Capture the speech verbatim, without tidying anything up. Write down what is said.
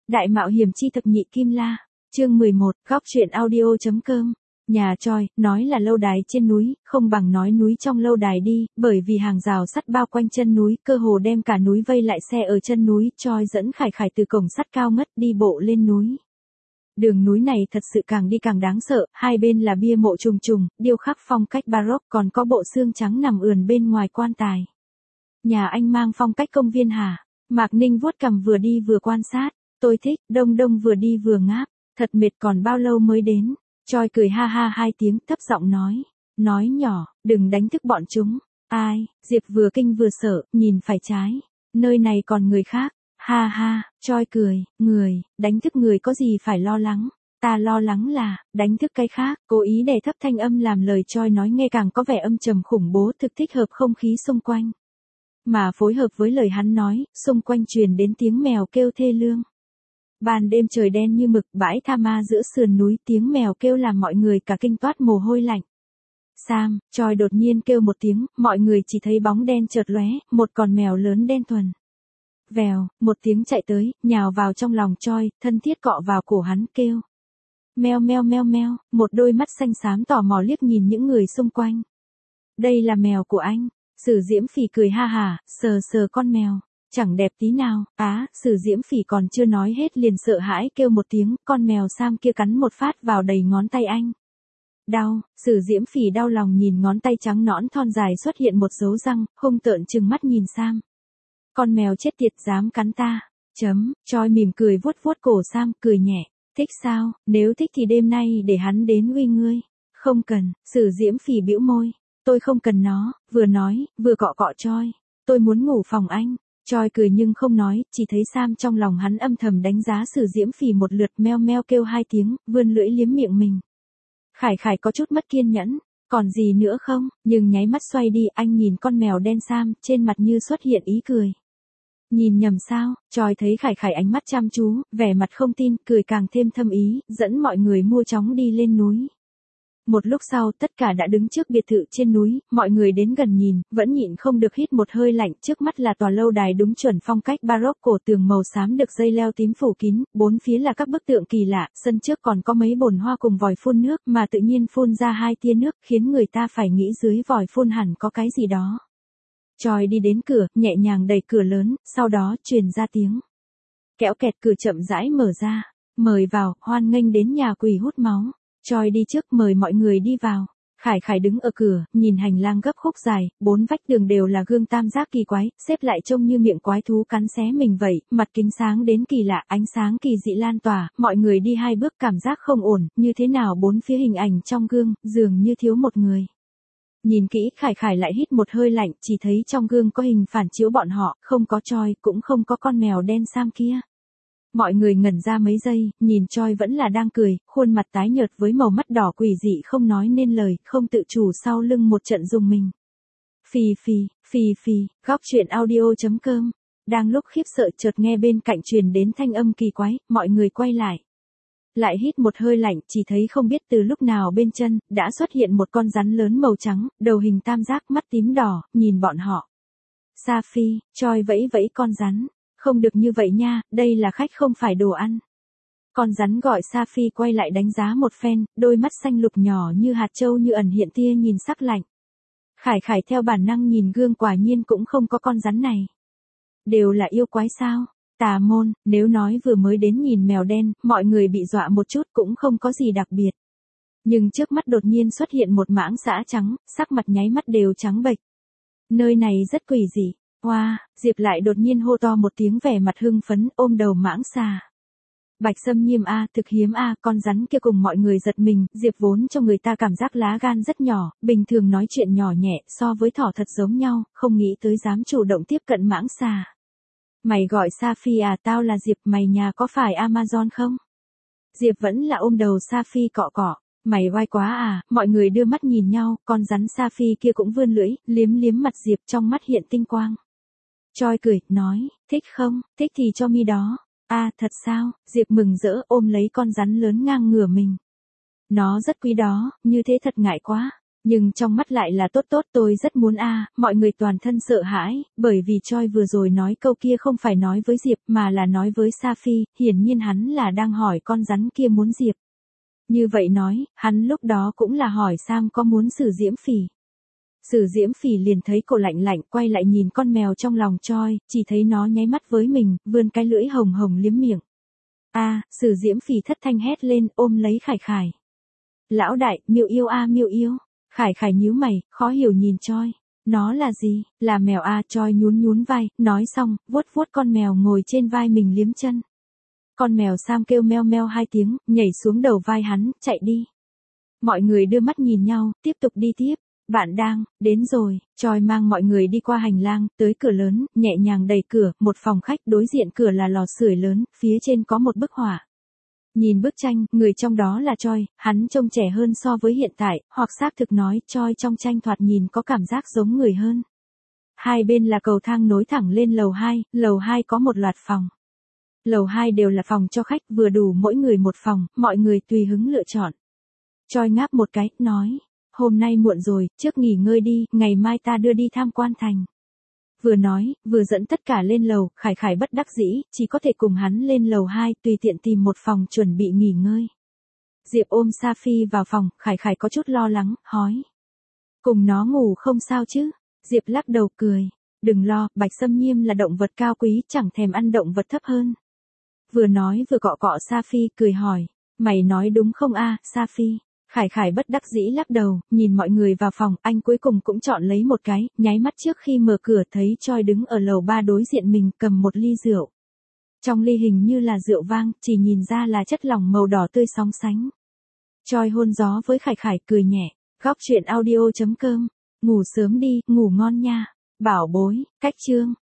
Đại mạo hiểm chi thập nhị kim la. Chương mười một, góc truyện audio.com. Nhà Choi, nói là lâu đài trên núi, không bằng nói núi trong lâu đài đi, bởi vì hàng rào sắt bao quanh chân núi, cơ hồ đem cả núi vây lại xe ở chân núi, Choi dẫn Khải Khải từ cổng sắt cao ngất đi bộ lên núi. Đường núi này thật sự càng đi càng đáng sợ, hai bên là bia mộ trùng trùng, điêu khắc phong cách baroque, còn có bộ xương trắng nằm ườn bên ngoài quan tài. Nhà anh mang phong cách công viên hả? Mạc Ninh vuốt cằm vừa đi vừa quan sát. Tôi thích, Đông Đông vừa đi vừa ngáp. Thật mệt, còn bao lâu mới đến? Choi cười ha ha hai tiếng, thấp giọng nói. Nói nhỏ, đừng đánh thức bọn chúng. Ai? Diệp vừa kinh vừa sợ, nhìn phải trái. Nơi này còn người khác. Ha ha, Choi cười, người, đánh thức người có gì phải lo lắng. Ta lo lắng là, đánh thức cái khác, cố ý đè thấp thanh âm làm lời Choi nói nghe càng có vẻ âm trầm khủng bố, thực thích hợp không khí xung quanh. Mà phối hợp với lời hắn nói, xung quanh truyền đến tiếng mèo kêu thê lương. Ban đêm trời đen như mực, bãi tha ma giữa sườn núi, tiếng mèo kêu làm mọi người cả kinh toát mồ hôi lạnh. Sam, Choi đột nhiên kêu một tiếng, mọi người chỉ thấy bóng đen chợt lóe, một con mèo lớn đen thuần. Vèo, một tiếng chạy tới, nhào vào trong lòng Choi, thân thiết cọ vào cổ hắn kêu. Meo meo meo meo, một đôi mắt xanh xám tò mò liếc nhìn những người xung quanh. Đây là mèo của anh. Sử Diễm Phỉ cười ha hả, sờ sờ con mèo. Chẳng đẹp tí nào. Á, Sử Diễm Phỉ còn chưa nói hết liền sợ hãi kêu một tiếng, con mèo Sam kia cắn một phát vào đầy ngón tay anh. Đau, Sử Diễm Phỉ đau lòng nhìn ngón tay trắng nõn thon dài xuất hiện một dấu răng, hung tợn trừng mắt nhìn Sam. Con mèo chết tiệt dám cắn ta. Chấm, Choi mỉm cười vuốt vuốt cổ Sam, cười nhẹ. Thích sao, nếu thích thì đêm nay để hắn đến uy ngươi. Không cần, Sử Diễm Phỉ bĩu môi. Tôi không cần nó, vừa nói, vừa cọ cọ Choi. Tôi muốn ngủ phòng anh. Choi cười nhưng không nói, chỉ thấy Sam trong lòng hắn âm thầm đánh giá Sử Diễm Phỉ một lượt, meo meo kêu hai tiếng, vươn lưỡi liếm miệng mình. Khải Khải có chút mất kiên nhẫn, còn gì nữa không, nhưng nháy mắt xoay đi, anh nhìn con mèo đen Sam, trên mặt như xuất hiện ý cười. Nhìn nhầm sao? Choi thấy Khải Khải ánh mắt chăm chú, vẻ mặt không tin, cười càng thêm thâm ý, dẫn mọi người mua chóng đi lên núi. Một lúc sau, tất cả đã đứng trước biệt thự trên núi, mọi người đến gần nhìn, vẫn nhịn không được hít một hơi lạnh, trước mắt là tòa lâu đài đúng chuẩn phong cách baroque, cổ tường màu xám được dây leo tím phủ kín, bốn phía là các bức tượng kỳ lạ, sân trước còn có mấy bồn hoa cùng vòi phun nước, mà tự nhiên phun ra hai tia nước, khiến người ta phải nghĩ dưới vòi phun hẳn có cái gì đó. Choi đi đến cửa, nhẹ nhàng đẩy cửa lớn, sau đó truyền ra tiếng kéo kẹt, cửa chậm rãi mở ra. Mời vào, hoan nghênh đến nhà quỷ hút máu. Choi đi trước mời mọi người đi vào. Khải Khải đứng ở cửa, nhìn hành lang gấp khúc dài, bốn vách tường đều là gương tam giác kỳ quái, xếp lại trông như miệng quái thú cắn xé mình vậy, mặt kính sáng đến kỳ lạ, ánh sáng kỳ dị lan tỏa, mọi người đi hai bước cảm giác không ổn, như thế nào bốn phía hình ảnh trong gương, dường như thiếu một người. Nhìn kỹ, Khải Khải lại hít một hơi lạnh, chỉ thấy trong gương có hình phản chiếu bọn họ, không có Choi, cũng không có con mèo đen Sam kia. Mọi người ngẩn ra mấy giây, nhìn Choi vẫn là đang cười, khuôn mặt tái nhợt với màu mắt đỏ quỷ dị không nói nên lời, không tự chủ sau lưng một trận rùng mình. Phì phì, phì phì, góc truyện audio.com. Đang lúc khiếp sợ chợt nghe bên cạnh truyền đến thanh âm kỳ quái, mọi người quay lại. Lại hít một hơi lạnh, chỉ thấy không biết từ lúc nào bên chân, đã xuất hiện một con rắn lớn màu trắng, đầu hình tam giác, mắt tím đỏ, nhìn bọn họ. Safi, Choi vẫy vẫy con rắn. Không được như vậy nha, đây là khách không phải đồ ăn. Con rắn gọi Safi quay lại đánh giá một phen, đôi mắt xanh lục nhỏ như hạt châu như ẩn hiện tia nhìn sắc lạnh. Khải Khải theo bản năng nhìn gương, quả nhiên cũng không có con rắn này. Đều là yêu quái sao? Tà môn, nếu nói vừa mới đến nhìn mèo đen, mọi người bị dọa một chút cũng không có gì đặc biệt. Nhưng trước mắt đột nhiên xuất hiện một mãng sã trắng, sắc mặt nháy mắt đều trắng bệch. Nơi này rất quỷ dị. Hoa, wow, Diệp lại đột nhiên hô to một tiếng, vẻ mặt hưng phấn, ôm đầu mãng xà. Bạch Sâm Nhiêm a, thực hiếm a, con rắn kia cùng mọi người giật mình, Diệp vốn cho người ta cảm giác lá gan rất nhỏ, bình thường nói chuyện nhỏ nhẹ, so với thỏ thật giống nhau, không nghĩ tới dám chủ động tiếp cận mãng xà. Mày gọi Safi à, tao là Diệp, mày nhà có phải Amazon không? Diệp vẫn là ôm đầu Safi cọ cọ. Mày oai quá à, mọi người đưa mắt nhìn nhau, con rắn Safi kia cũng vươn lưỡi, liếm liếm mặt Diệp, trong mắt hiện tinh quang. Choi cười, nói, thích không, thích thì cho mi đó. À, thật sao? Diệp mừng rỡ ôm lấy con rắn lớn ngang ngửa mình. Nó rất quý đó, như thế thật ngại quá. Nhưng trong mắt lại là tốt tốt, tôi rất muốn a. Mọi người toàn thân sợ hãi, bởi vì Choi vừa rồi nói câu kia không phải nói với Diệp mà là nói với Sa Phi, hiển nhiên hắn là đang hỏi con rắn kia muốn Diệp. Như vậy nói, hắn lúc đó cũng là hỏi Sam có muốn Sử Diễm Phỉ. Sử Diễm Phỉ liền thấy cổ lạnh lạnh, quay lại nhìn con mèo trong lòng Choi, chỉ thấy nó nháy mắt với mình, vươn cái lưỡi hồng hồng liếm miệng. A, Sử Diễm Phỉ thất thanh hét lên, ôm lấy Khải Khải. Lão đại, Miêu yêu a Miêu yêu. Khải Khải nhíu mày, khó hiểu nhìn Choi. Nó là gì? Là mèo a. Choi nhún nhún vai, nói xong, vuốt vuốt con mèo ngồi trên vai mình liếm chân. Con mèo Sam kêu meo meo hai tiếng, nhảy xuống đầu vai hắn, chạy đi. Mọi người đưa mắt nhìn nhau, tiếp tục đi tiếp. Bạn đang, đến rồi. Choi mang mọi người đi qua hành lang, tới cửa lớn, nhẹ nhàng đẩy cửa, một phòng khách, đối diện cửa là lò sưởi lớn, phía trên có một bức họa. Nhìn bức tranh, người trong đó là Choi, hắn trông trẻ hơn so với hiện tại, hoặc xác thực nói, Choi trong tranh thoạt nhìn có cảm giác giống người hơn. Hai bên là cầu thang nối thẳng lên lầu hai, lầu hai có một loạt phòng. Lầu hai đều là phòng cho khách, vừa đủ mỗi người một phòng, mọi người tùy hứng lựa chọn. Choi ngáp một cái, nói, hôm nay muộn rồi, trước nghỉ ngơi đi, ngày mai ta đưa đi tham quan thành. Vừa nói, vừa dẫn tất cả lên lầu, Khải Khải bất đắc dĩ, chỉ có thể cùng hắn lên lầu hai, tùy tiện tìm một phòng chuẩn bị nghỉ ngơi. Diệp ôm Sa Phi vào phòng, Khải Khải có chút lo lắng, hói. Cùng nó ngủ không sao chứ? Diệp lắc đầu cười. Đừng lo, Bạch Sâm Nhiêm là động vật cao quý, chẳng thèm ăn động vật thấp hơn. Vừa nói vừa cọ cọ Sa Phi, cười hỏi. Mày nói đúng không a, Sa Phi? Khải Khải bất đắc dĩ lắc đầu, nhìn mọi người vào phòng, anh cuối cùng cũng chọn lấy một cái, nháy mắt trước khi mở cửa thấy Choi đứng ở lầu ba đối diện mình cầm một ly rượu. Trong ly hình như là rượu vang, chỉ nhìn ra là chất lỏng màu đỏ tươi sóng sánh. Choi hôn gió với Khải Khải cười nhẹ, góc truyện audio chấm com, ngủ sớm đi, ngủ ngon nha, bảo bối, cách chương.